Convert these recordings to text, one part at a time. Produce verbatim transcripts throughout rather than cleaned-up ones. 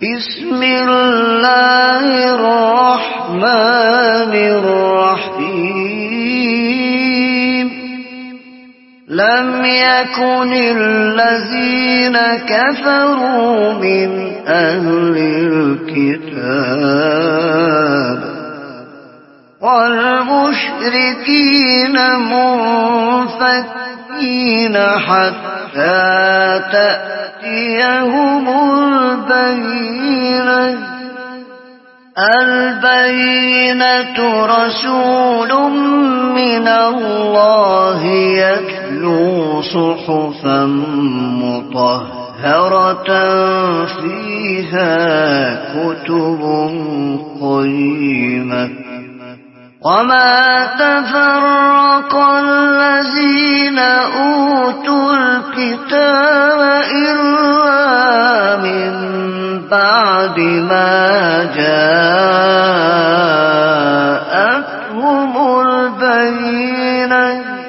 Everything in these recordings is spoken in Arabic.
بسم الله الرحمن الرحيم لم يكن الذين كفروا من أهل الكتاب والمشركين منفكين حتى تأتيهم البينة البينة رسول من الله يتلو صحفا مطهرة فيها كتب قيمة وما تفرق الذين أوتوا الكتاب إلا من بعد ما جاءتهم البينة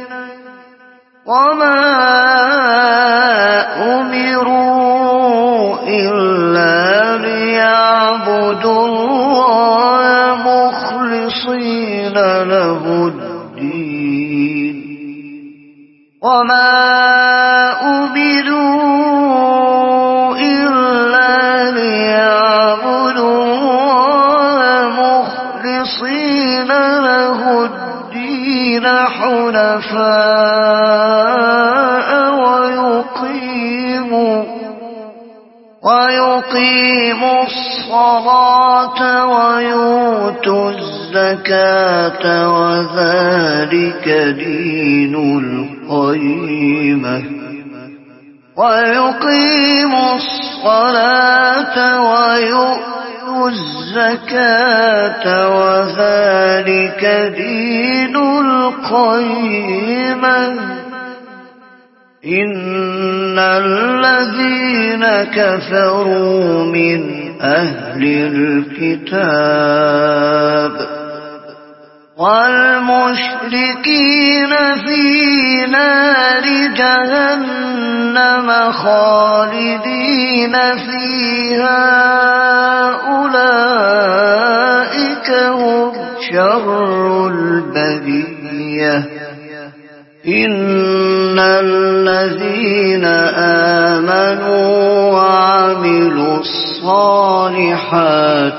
وما أمروا إلا ليعبدوا الله مخلصين له الدين وما أمروا إلا ليعبدوا الله مخلصين له الدين حنفاء ويقيموا ويقيموا الصلاة ويؤتوا الزكاة وذلك دين القيمة ويقيموا الصلاة ويؤتوا الزكاة وذلك دين القيمة إن الذين كفروا من أهل الكتاب والمشركين في نار جهنم خالدين فيها أولئك هم شر البرية إن الذين آمنوا وعملوا الصالحات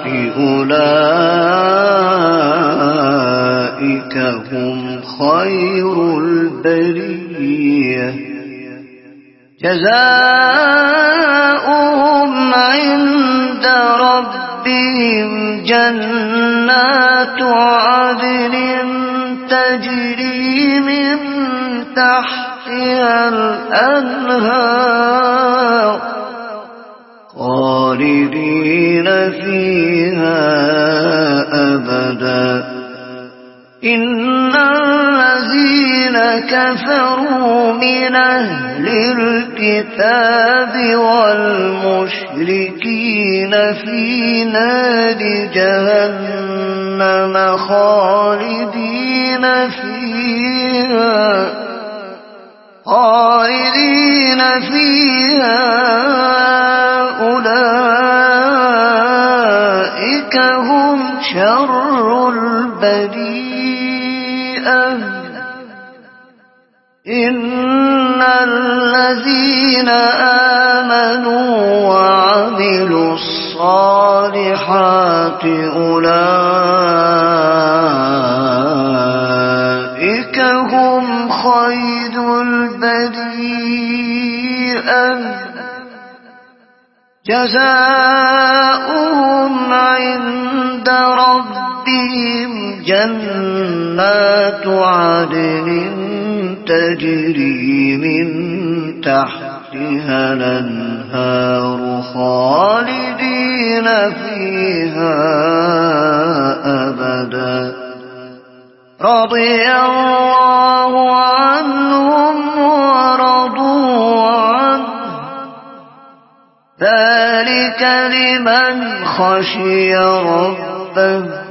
أولئك هم خير البرية جزاؤهم عند ربهم جنات عدن تجري من تحتها الأنهار خالدين فيها أبدا إن الذين كفروا من أهل الكتاب والمشركين في نار جهنم خالدين فيها خالدين فيها أولئك هم شر البريئة إن الذين آمنوا وعملوا الصالحات أولئك هم خير البريئة جزاؤهم عند ربهم جنات عدن تجري من تحتها الأنهار خالدين فيها أبدا رضي الله عنهم ورضوا عنه ذلك لمن خشي ربه